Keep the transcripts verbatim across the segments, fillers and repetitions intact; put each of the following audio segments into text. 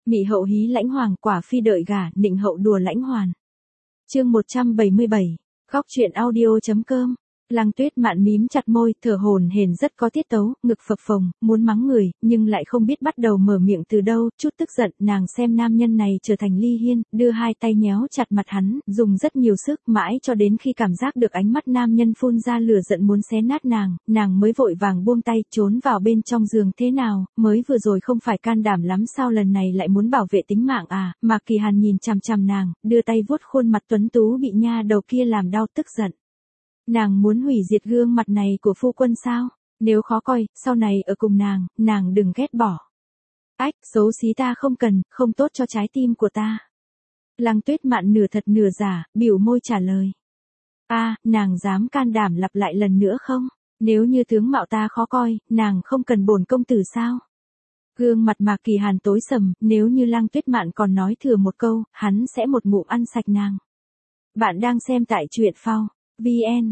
Mị hậu hí lãnh hoàng, quả phi đợi gả, nịnh hậu đùa lãnh hoàn. Chương một trăm bảy mươi bảy, góc truyện audio.com. Lăng Tuyết Mạn mím chặt môi, thở hổn hển rất có tiết tấu, ngực phập phồng, muốn mắng người, nhưng lại không biết bắt đầu mở miệng từ đâu, chút tức giận, nàng xem nam nhân này trở thành Ly Hiên, đưa hai tay nhéo chặt mặt hắn, dùng rất nhiều sức, mãi cho đến khi cảm giác được ánh mắt nam nhân phun ra lửa giận muốn xé nát nàng, nàng mới vội vàng buông tay, trốn vào bên trong giường. Thế nào, mới vừa rồi không phải can đảm lắm sao, lần này lại muốn bảo vệ tính mạng à? Mạc Kỳ Hàn nhìn chằm chằm nàng, đưa tay vuốt khuôn mặt tuấn tú bị nha đầu kia làm đau, tức giận. Nàng muốn hủy diệt gương mặt này của phu quân sao? Nếu khó coi, sau này ở cùng nàng, nàng đừng ghét bỏ. Ách, xấu xí ta không cần, không tốt cho trái tim của ta. Lăng Tuyết Mạn nửa thật nửa giả, biểu môi trả lời. A, à, nàng dám can đảm lặp lại lần nữa không? Nếu như tướng mạo ta khó coi, nàng không cần bổn công tử sao? Gương mặt Mạc Kỳ Hàn tối sầm, nếu như Lăng Tuyết Mạn còn nói thừa một câu, hắn sẽ một ngụm ăn sạch nàng. Bạn đang xem tại truyện phao. vn,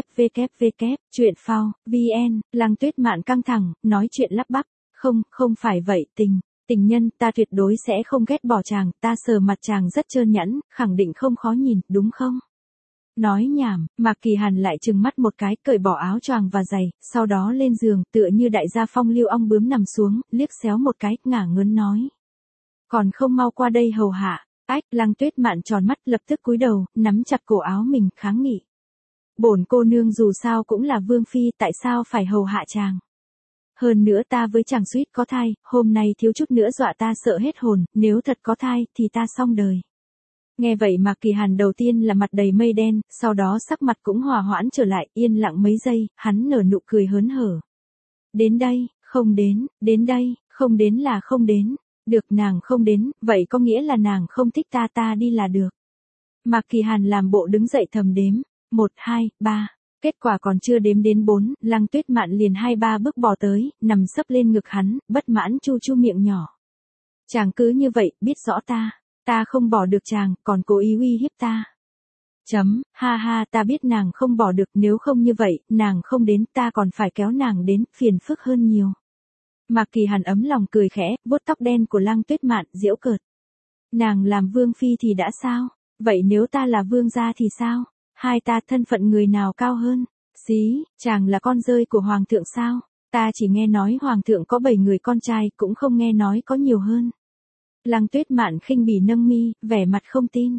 www, truyện phao, vn, Lăng Tuyết Mạn căng thẳng, nói chuyện lắp bắp, không, không phải vậy, tình, tình nhân, ta tuyệt đối sẽ không ghét bỏ chàng, ta sờ mặt chàng rất trơn nhẵn, khẳng định không khó nhìn, đúng không? Nói nhảm, Mạc Kỳ Hàn lại trừng mắt một cái, cởi bỏ áo choàng và giày, sau đó lên giường, tựa như đại gia phong lưu ong bướm nằm xuống, liếc xéo một cái, ngả ngớn nói. Còn không mau qua đây hầu hạ, ách, Lăng Tuyết Mạn tròn mắt, lập tức cúi đầu, nắm chặt cổ áo mình, kháng nghị. Bổn cô nương dù sao cũng là vương phi, tại sao phải hầu hạ chàng? Hơn nữa ta với chàng suýt có thai, hôm nay thiếu chút nữa dọa ta sợ hết hồn, nếu thật có thai, thì ta xong đời. Nghe vậy Mạc Kỳ Hàn đầu tiên là mặt đầy mây đen, sau đó sắc mặt cũng hòa hoãn trở lại, yên lặng mấy giây, hắn nở nụ cười hớn hở. Đến đây, không đến, đến đây, không đến là không đến, được nàng không đến, vậy có nghĩa là nàng không thích ta, ta đi là được. Mạc Kỳ Hàn làm bộ đứng dậy thầm đếm. Một, hai, ba. Kết quả còn chưa đếm đến bốn, Lăng Tuyết Mạn liền hai ba bước bò tới, nằm sấp lên ngực hắn, bất mãn chu chu miệng nhỏ. Chàng cứ như vậy, biết rõ ta, ta không bỏ được chàng, còn cố ý uy hiếp ta. Chấm, ha ha, ta biết nàng không bỏ được, nếu không như vậy, nàng không đến, ta còn phải kéo nàng đến, phiền phức hơn nhiều. Mạc Kỳ Hàn ấm lòng cười khẽ, vuốt tóc đen của Lăng Tuyết Mạn, giễu cợt. Nàng làm vương phi thì đã sao? Vậy nếu ta là vương gia thì sao? Hai ta thân phận người nào cao hơn? Xí, chàng là con rơi của hoàng thượng sao? Ta chỉ nghe nói hoàng thượng có bảy người con trai, cũng không nghe nói có nhiều hơn. Lăng Tuyết Mạn khinh bỉ nâng mi, vẻ mặt không tin.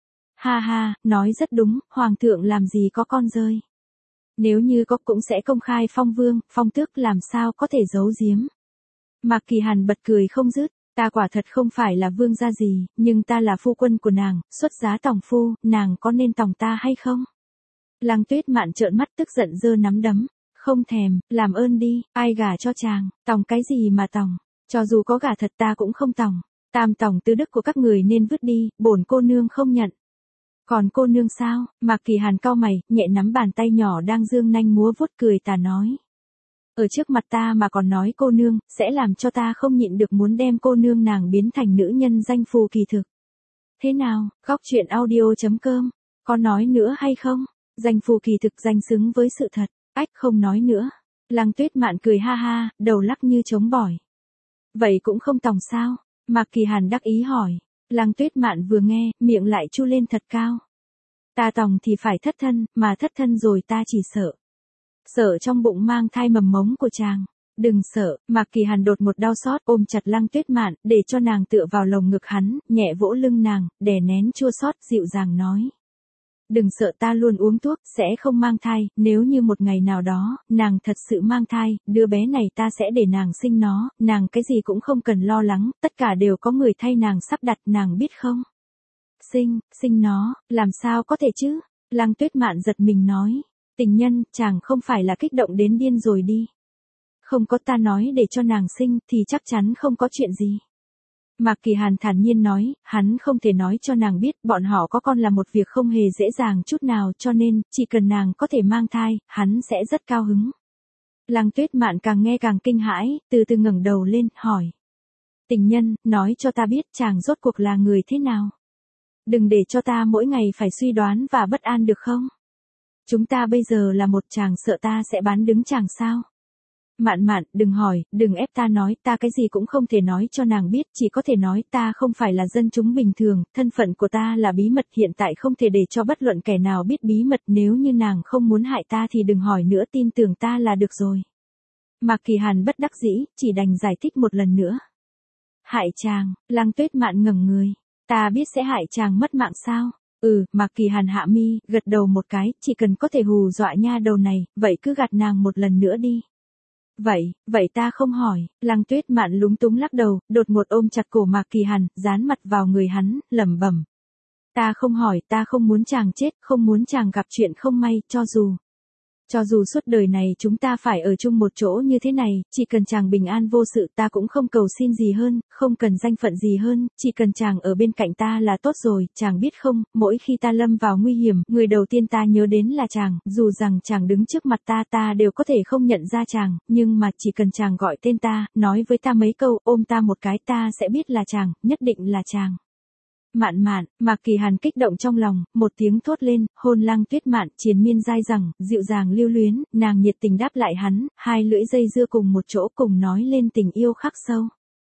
Ha ha, nói rất đúng, hoàng thượng làm gì có con rơi. Nếu như có cũng sẽ công khai phong vương, phong tước, làm sao có thể giấu giếm. Mạc Kỳ Hàn bật cười không dứt. Ta quả thật không phải là vương gia gì, nhưng ta là phu quân của nàng, xuất giá tòng phu, nàng có nên tòng ta hay không? Lăng Tuyết Mạn trợn mắt tức giận giơ nắm đấm, không thèm, làm ơn đi, ai gả cho chàng, tòng cái gì mà tòng, cho dù có gả thật ta cũng không tòng, tam tòng tứ đức của các người nên vứt đi, bổn cô nương không nhận. Còn cô nương sao? Mạc Kỳ Hàn cau mày, nhẹ nắm bàn tay nhỏ đang dương nanh múa vuốt cười tà nói. Ở trước mặt ta mà còn nói cô nương, sẽ làm cho ta không nhịn được muốn đem cô nương nàng biến thành nữ nhân danh phù kỳ thực. Thế nào, góc truyện audio.com, có nói nữa hay không? Danh phù kỳ thực danh xứng với sự thật, ách không nói nữa. Lăng Tuyết Mạn cười ha ha, đầu lắc như trống bỏi. Vậy cũng không tòng sao? Mạc Kỳ Hàn đắc ý hỏi. Lăng Tuyết Mạn vừa nghe, miệng lại chu lên thật cao. Ta tòng thì phải thất thân, mà thất thân rồi ta chỉ sợ. Sợ trong bụng mang thai mầm mống của chàng. Đừng sợ, Mạc Kỳ Hàn đột một đau xót ôm chặt Lăng Tuyết Mạn, để cho nàng tựa vào lồng ngực hắn, nhẹ vỗ lưng nàng, đè nén chua xót, dịu dàng nói. Đừng sợ, ta luôn uống thuốc, sẽ không mang thai, nếu như một ngày nào đó, nàng thật sự mang thai, đứa bé này ta sẽ để nàng sinh nó, nàng cái gì cũng không cần lo lắng, tất cả đều có người thay nàng sắp đặt, nàng biết không? Sinh, sinh nó, làm sao có thể chứ? Lăng Tuyết Mạn giật mình nói. Tình nhân, chàng không phải là kích động đến điên rồi đi. Không có, ta nói để cho nàng sinh, thì chắc chắn không có chuyện gì. Mạc Kỳ Hàn thản nhiên nói, hắn không thể nói cho nàng biết, bọn họ có con là một việc không hề dễ dàng chút nào, cho nên, chỉ cần nàng có thể mang thai, hắn sẽ rất cao hứng. Lăng Tuyết Mạn càng nghe càng kinh hãi, từ từ ngẩng đầu lên, hỏi. Tình nhân, nói cho ta biết chàng rốt cuộc là người thế nào. Đừng để cho ta mỗi ngày phải suy đoán và bất an được không? Chúng ta bây giờ là một, chàng sợ ta sẽ bán đứng chàng sao? Mạn mạn, đừng hỏi, đừng ép ta nói, ta cái gì cũng không thể nói cho nàng biết, chỉ có thể nói ta không phải là dân chúng bình thường, thân phận của ta là bí mật hiện tại không thể để cho bất luận kẻ nào biết bí mật, nếu như nàng không muốn hại ta thì đừng hỏi nữa, tin tưởng ta là được rồi. Mạc Kỳ Hàn bất đắc dĩ, chỉ đành giải thích một lần nữa. Hại chàng, Lăng Tuyết Mạn ngẩng người, ta biết sẽ hại chàng mất mạng sao? Ừ, Mạc Kỳ Hàn hạ mi, gật đầu một cái, chỉ cần có thể hù dọa nha đầu này, vậy cứ gạt nàng một lần nữa đi. Vậy, vậy ta không hỏi, Lăng Tuyết Mạn lúng túng lắc đầu, đột ngột ôm chặt cổ Mạc Kỳ Hàn, dán mặt vào người hắn, lẩm bẩm. Ta không hỏi, ta không muốn chàng chết, không muốn chàng gặp chuyện không may, cho dù. Cho dù suốt đời này chúng ta phải ở chung một chỗ như thế này, chỉ cần chàng bình an vô sự ta cũng không cầu xin gì hơn, không cần danh phận gì hơn, chỉ cần chàng ở bên cạnh ta là tốt rồi, chàng biết không, mỗi khi ta lâm vào nguy hiểm, người đầu tiên ta nhớ đến là chàng, dù rằng chàng đứng trước mặt ta ta đều có thể không nhận ra chàng, nhưng mà chỉ cần chàng gọi tên ta, nói với ta mấy câu, ôm ta một cái ta sẽ biết là chàng, nhất định là chàng. Mạn mạn, Mạc Kỳ Hàn kích động trong lòng, một tiếng thốt lên, hôn Lăng Tuyết Mạn, triền miên dai dẳng, dịu dàng lưu luyến, nàng nhiệt tình đáp lại hắn, hai lưỡi dây dưa cùng một chỗ cùng nói lên tình yêu khắc sâu.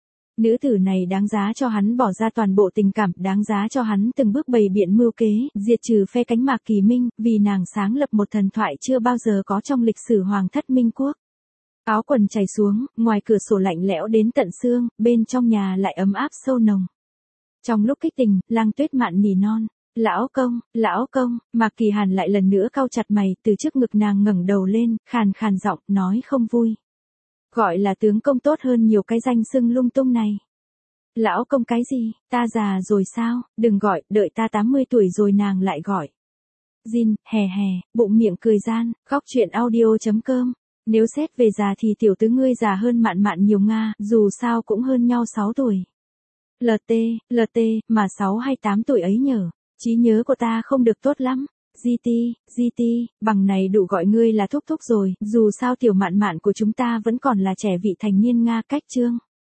Nữ tử này đáng giá cho hắn bỏ ra toàn bộ tình cảm, đáng giá cho hắn từng bước bày biện mưu kế, diệt trừ phe cánh Mạc Kỳ Minh, vì nàng sáng lập một thần thoại chưa bao giờ có trong lịch sử Hoàng thất Minh quốc. Áo quần chảy xuống, ngoài cửa sổ lạnh lẽo đến tận xương, bên trong nhà lại ấm áp sâu nồng. Trong lúc kích tình, Lăng Tuyết Mạn nỉ non, lão công, lão công, Mạc Kỳ Hàn lại lần nữa cau chặt mày, từ trước ngực nàng ngẩng đầu lên, khàn khàn giọng, nói không vui. Gọi là tướng công tốt hơn nhiều cái danh xưng lung tung này. Lão công cái gì, ta già rồi sao, đừng gọi, đợi ta tám mươi tuổi rồi nàng lại gọi. Jin, hè hè, bụng miệng cười gian, góc chuyện audio chấm com. Nếu xét về già thì tiểu tứ ngươi già hơn Mạn Mạn nhiều nga, dù sao cũng hơn nhau sáu tuổi. lờ tê, lờ tê, mà sáu hay tám tuổi ấy nhở, trí nhớ của ta không được tốt lắm. giê tê, giê tê, bằng này đủ gọi ngươi là thúc thúc rồi, dù sao tiểu Mạn Mạn của chúng ta vẫn còn là trẻ vị thành niên nga, cách chương.